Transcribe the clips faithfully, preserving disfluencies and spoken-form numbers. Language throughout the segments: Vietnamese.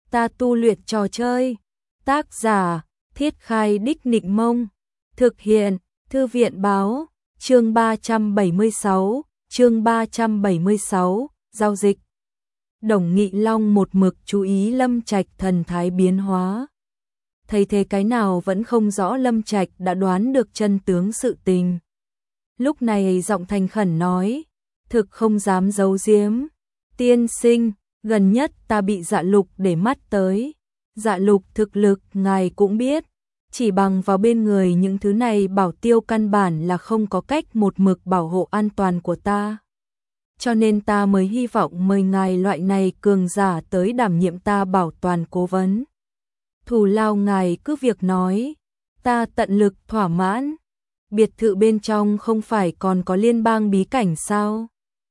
ta tu luyện trò chơi. Tác giả, Thiết Khai Đích Nịnh Mông. Thực hiện, Thư viện báo, chương ba trăm bảy mươi sáu, chương ba trăm bảy mươi sáu, giao dịch. Đồng Nghị Long một mực chú ý Lâm Trạch thần thái biến hóa. Thấy thế cái nào vẫn không rõ Lâm Trạch đã đoán được chân tướng sự tình. Lúc này giọng thành khẩn nói, thực không dám giấu giếm. Tiên sinh, gần nhất ta bị Dạ Lục để mắt tới. Dạ Lục thực lực ngài cũng biết, chỉ bằng vào bên người những thứ này bảo tiêu căn bản là không có cách một mực bảo hộ an toàn của ta. Cho nên ta mới hy vọng mời ngài loại này cường giả tới đảm nhiệm ta bảo toàn cố vấn. Thù lao ngài cứ việc nói, ta tận lực thỏa mãn. Biệt thự bên trong không phải còn có liên bang bí cảnh sao?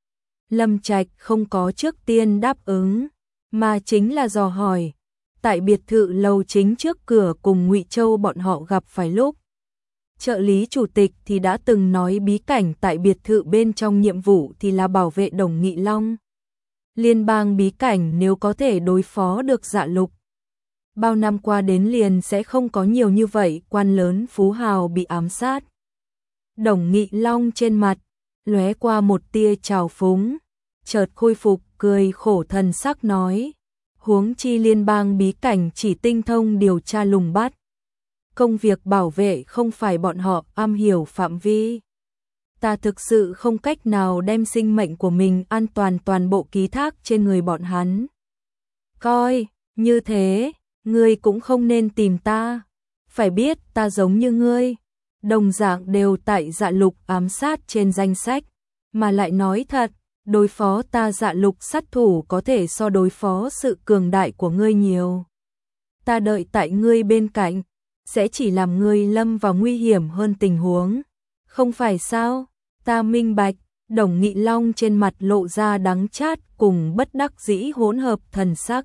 Lâm Trạch không có trước tiên đáp ứng, mà chính là dò hỏi. Tại biệt thự lầu chính trước cửa cùng Ngụy Châu bọn họ gặp phải lúc. Trợ lý chủ tịch thì đã từng nói bí cảnh tại biệt thự bên trong nhiệm vụ thì là bảo vệ Đồng Nghị Long. Liên bang bí cảnh nếu có thể đối phó được Dạ Lục. Bao năm qua đến liền sẽ không có nhiều như vậy quan lớn phú hào bị ám sát. Đồng Nghị Long trên mặt, lóe qua một tia trào phúng, chợt khôi phục cười khổ thần sắc nói. Huống chi liên bang bí cảnh chỉ tinh thông điều tra lùng bắt. Công việc bảo vệ không phải bọn họ am hiểu phạm vi. Ta thực sự không cách nào đem sinh mệnh của mình an toàn toàn bộ ký thác trên người bọn hắn. Coi, như thế, ngươi cũng không nên tìm ta. Phải biết ta giống như ngươi, đồng dạng đều tại Dạ Lục ám sát trên danh sách. Mà lại nói thật, đối phó ta Dạ Lục sát thủ có thể so đối phó sự cường đại của ngươi nhiều. Ta đợi tại ngươi bên cạnh, sẽ chỉ làm ngươi lâm vào nguy hiểm hơn tình huống. Không phải sao? Ta minh bạch. Đồng Nghị Long trên mặt lộ ra đắng chát cùng bất đắc dĩ hỗn hợp thần sắc.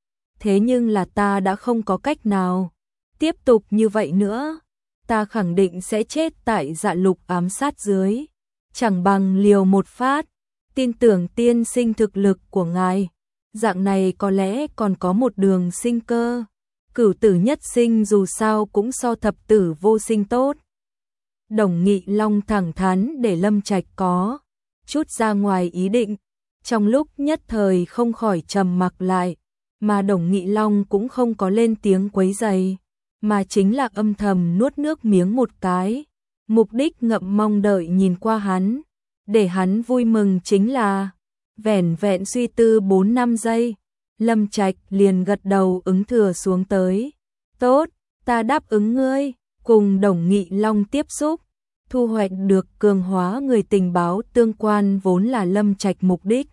Thế nhưng là ta đã không có cách nào. Tiếp tục như vậy nữa, ta khẳng định sẽ chết tại Dạ Lục ám sát dưới. Chẳng bằng liều một phát. Tin tưởng tiên sinh thực lực của ngài, dạng này có lẽ còn có một đường sinh cơ. Cửu tử nhất sinh dù sao cũng so thập tử vô sinh tốt. Đồng Nghị Long thẳng thắn để Lâm Trạch có chút ra ngoài ý định, trong lúc nhất thời không khỏi trầm mặc lại, mà Đồng Nghị Long cũng không có lên tiếng quấy rầy, mà chính là âm thầm nuốt nước miếng một cái, mục đích ngậm mong đợi nhìn qua hắn. Để hắn vui mừng chính là, vẻn vẹn suy tư bốn năm giây, Lâm Trạch liền gật đầu ứng thừa xuống tới. Tốt, ta đáp ứng ngươi, cùng Đồng Nghị Long tiếp xúc, thu hoạch được cường hóa người tình báo tương quan vốn là Lâm Trạch mục đích.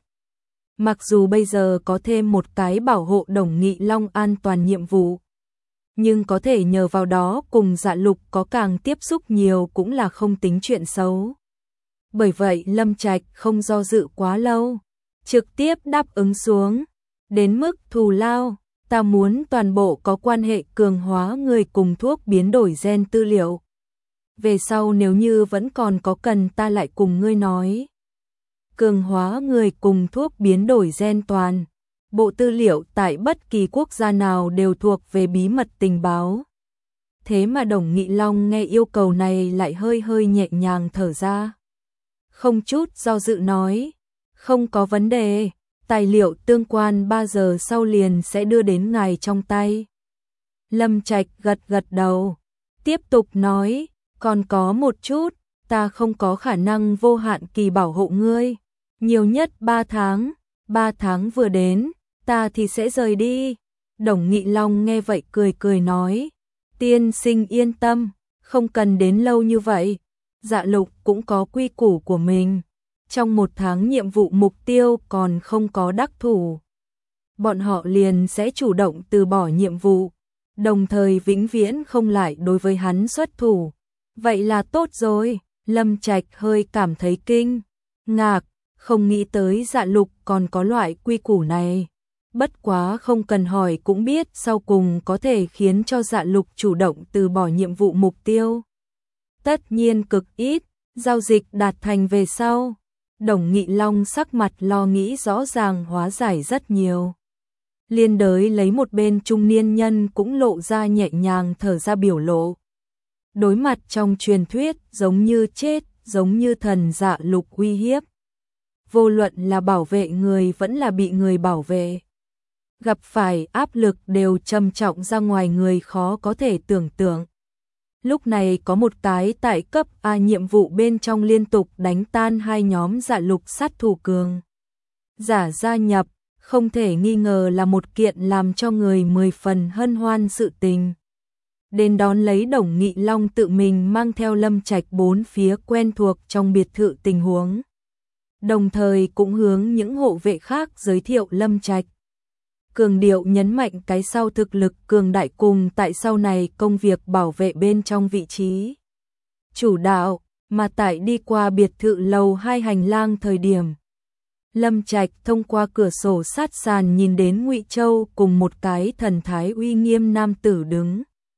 Mặc dù bây giờ có thêm một cái bảo hộ Đồng Nghị Long an toàn nhiệm vụ, nhưng có thể nhờ vào đó cùng Dạ Lục có càng tiếp xúc nhiều cũng là không tính chuyện xấu. Bởi vậy Lâm Trạch không do dự quá lâu, trực tiếp đáp ứng xuống. Đến mức thù lao, ta muốn toàn bộ có quan hệ cường hóa người cùng thuốc biến đổi gen tư liệu. Về sau nếu như vẫn còn có cần ta lại cùng ngươi nói. Cường hóa người cùng thuốc biến đổi gen toàn. Bộ tư liệu tại bất kỳ quốc gia nào đều thuộc về bí mật tình báo. Thế mà Đồng Nghị Long nghe yêu cầu này lại hơi hơi nhẹ nhàng thở ra. Không chút do dự nói, không có vấn đề, tài liệu tương quan ba giờ sau liền sẽ đưa đến ngài trong tay. Lâm Trạch gật gật đầu, tiếp tục nói, còn có một chút, ta không có khả năng vô hạn kỳ bảo hộ ngươi, nhiều nhất ba tháng, ba tháng vừa đến, ta thì sẽ rời đi. Đồng Nghị Long nghe vậy cười cười nói, tiên sinh yên tâm, không cần đến lâu như vậy. Dạ Lục cũng có quy củ của mình. Trong một tháng nhiệm vụ mục tiêu còn không có đắc thủ, bọn họ liền sẽ chủ động từ bỏ nhiệm vụ, đồng thời vĩnh viễn không lại đối với hắn xuất thủ. Vậy là tốt rồi. Lâm Trạch hơi cảm thấy kinh ngạc, không nghĩ tới Dạ Lục còn có loại quy củ này. Bất quá không cần hỏi cũng biết sau cùng có thể khiến cho Dạ Lục chủ động từ bỏ nhiệm vụ mục tiêu. Tất nhiên cực ít, giao dịch đạt thành về sau. Đồng Nghị Long sắc mặt lo nghĩ rõ ràng hóa giải rất nhiều. Liên đới lấy một bên trung niên nhân cũng lộ ra nhẹ nhàng thở ra biểu lộ. Đối mặt trong truyền thuyết giống như chết, giống như thần dạ lục uy hiếp. Vô luận là bảo vệ người vẫn là bị người bảo vệ. Gặp phải áp lực đều trầm trọng ra ngoài người khó có thể tưởng tượng. Lúc này có một cái tại cấp A nhiệm vụ bên trong liên tục đánh tan hai nhóm dạ lục sát thủ cường. Giả gia nhập, không thể nghi ngờ là một kiện làm cho người mười phần hân hoan sự tình. Đến đón lấy Đồng Nghị Long tự mình mang theo Lâm Trạch bốn phía quen thuộc trong biệt thự tình huống. Đồng thời cũng hướng những hộ vệ khác giới thiệu Lâm Trạch. Cường điệu nhấn mạnh cái sau thực lực cường đại cùng tại sau này công việc bảo vệ bên trong vị trí chủ đạo, mà tại đi qua biệt thự lầu hai hành lang thời điểm. Lâm Trạch thông qua cửa sổ sát sàn nhìn đến Ngụy Châu cùng một cái thần thái uy nghiêm nam tử đứng.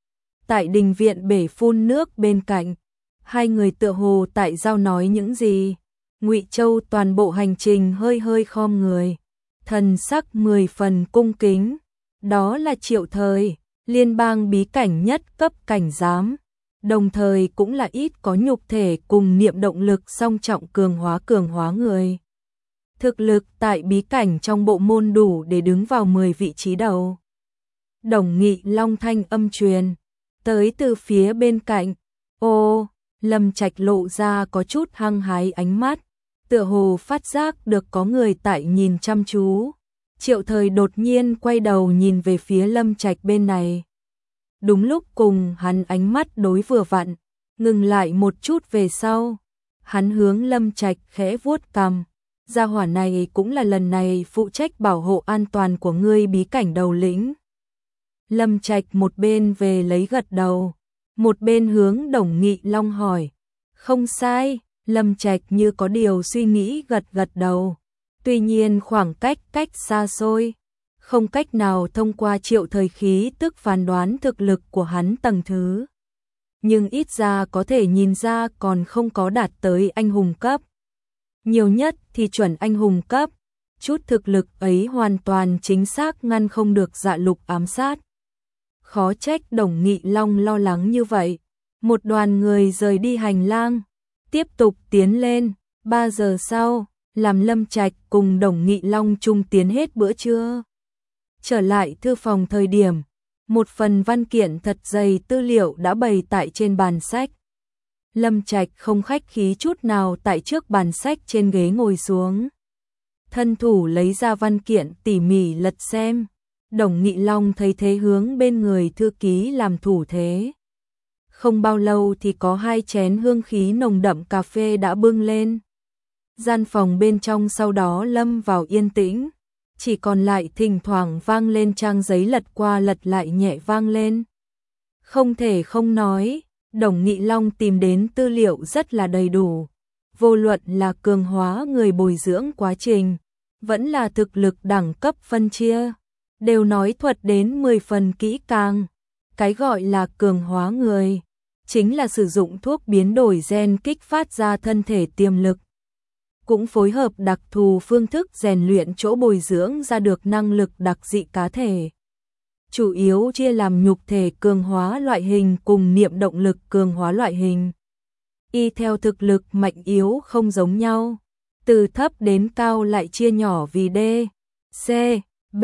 Tại đình viện bể phun nước bên cạnh, hai người tựa hồ tại giao nói những gì. Ngụy Châu toàn bộ hành trình hơi hơi khom người, thần sắc mười phần cung kính. Đó là Triệu Thời, liên bang bí cảnh nhất cấp cảnh giám, đồng thời cũng là ít có nhục thể cùng niệm động lực song trọng cường hóa cường hóa người. Thực lực tại bí cảnh trong bộ môn đủ để đứng vào mười vị trí đầu. Đồng Nghị Long thanh âm truyền tới từ phía bên cạnh. Ô, Lâm Trạch lộ ra có chút hăng hái ánh mắt, tựa hồ phát giác được có người tại nhìn chăm chú. Triệu Thời đột nhiên quay đầu nhìn về phía Lâm Trạch bên này. Đúng lúc cùng hắn ánh mắt đối vừa vặn, ngừng lại một chút về sau. Hắn hướng Lâm Trạch khẽ vuốt cằm. Gia hỏa này cũng là lần này phụ trách bảo hộ an toàn của ngươi bí cảnh đầu lĩnh. Lâm Trạch một bên về lấy gật đầu, một bên hướng Đồng Nghị Long hỏi. Không sai, Lâm Trạch như có điều suy nghĩ gật gật đầu. Tuy nhiên khoảng cách cách xa xôi, không cách nào thông qua Triệu Thời khí tức phán đoán thực lực của hắn tầng thứ. Nhưng ít ra có thể nhìn ra còn không có đạt tới anh hùng cấp. Nhiều nhất thì chuẩn anh hùng cấp, chút thực lực ấy hoàn toàn chính xác ngăn không được dạ lục ám sát. Khó trách Đồng Nghị Long lo lắng như vậy. Một đoàn người rời đi hành lang, tiếp tục tiến lên. Ba giờ sau, làm Lâm Trạch cùng Đồng Nghị Long chung tiến hết bữa trưa. Trở lại thư phòng thời điểm, một phần văn kiện thật dày tư liệu đã bày tại trên bàn sách. Lâm Trạch không khách khí chút nào tại trước bàn sách trên ghế ngồi xuống. Thân thủ lấy ra văn kiện tỉ mỉ lật xem. Đồng Nghị Long thấy thế hướng bên người thư ký làm thủ thế. Không bao lâu thì có hai chén hương khí nồng đậm cà phê đã bưng lên. Gian phòng bên trong sau đó lâm vào yên tĩnh. Chỉ còn lại thỉnh thoảng vang lên trang giấy lật qua lật lại nhẹ vang lên. Không thể không nói, Đồng Nghị Long tìm đến tư liệu rất là đầy đủ. Vô luận là cường hóa người bồi dưỡng quá trình, vẫn là thực lực đẳng cấp phân chia, đều nói thuật đến mười phần kỹ càng. Cái gọi là cường hóa người, chính là sử dụng thuốc biến đổi gen kích phát ra thân thể tiềm lực. Cũng phối hợp đặc thù phương thức rèn luyện chỗ bồi dưỡng ra được năng lực đặc dị cá thể. Chủ yếu chia làm nhục thể cường hóa loại hình cùng niệm động lực cường hóa loại hình. Y theo thực lực mạnh yếu không giống nhau, từ thấp đến cao lại chia nhỏ vì D, C, B,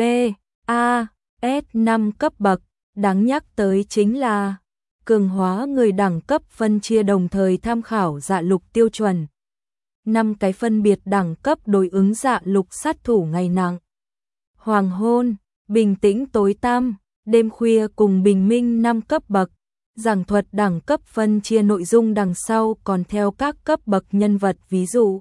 A, S năm cấp bậc. Đáng nhắc tới chính là cường hóa người đẳng cấp phân chia đồng thời tham khảo dạ lục tiêu chuẩn. Năm cái phân biệt đẳng cấp đối ứng dạ lục sát thủ ngày nặng, hoàng hôn, bình tĩnh tối tăm, đêm khuya cùng bình minh năm cấp bậc. Giảng thuật đẳng cấp phân chia nội dung đằng sau còn theo các cấp bậc nhân vật, ví dụ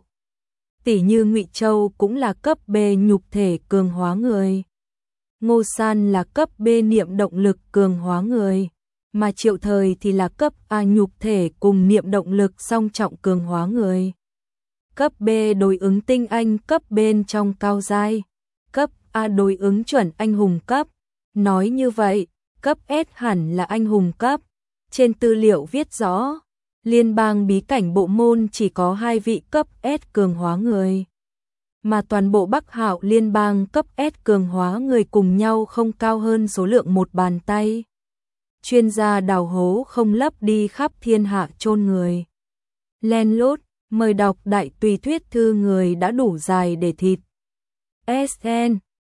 tỷ như Ngụy Châu cũng là cấp B nhục thể cường hóa người, Ngô San là cấp B niệm động lực cường hóa người, mà Triệu Thời thì là cấp A nhục thể cùng niệm động lực song trọng cường hóa người. Cấp B đối ứng tinh anh cấp bên trong cao giai, cấp A đối ứng chuẩn anh hùng cấp. Nói như vậy, cấp S hẳn là anh hùng cấp. Trên tư liệu viết rõ, liên bang bí cảnh bộ môn chỉ có hai vị cấp S cường hóa người. mà toàn bộ Bắc Hạo liên bang cấp S cường hóa người cùng nhau không cao hơn số lượng một bàn tay. Chuyên gia đào hố không lấp đi khắp thiên hạ chôn người. Len lút, mời đọc đại tùy thuyết thư người đã đủ dài để thịt. ét en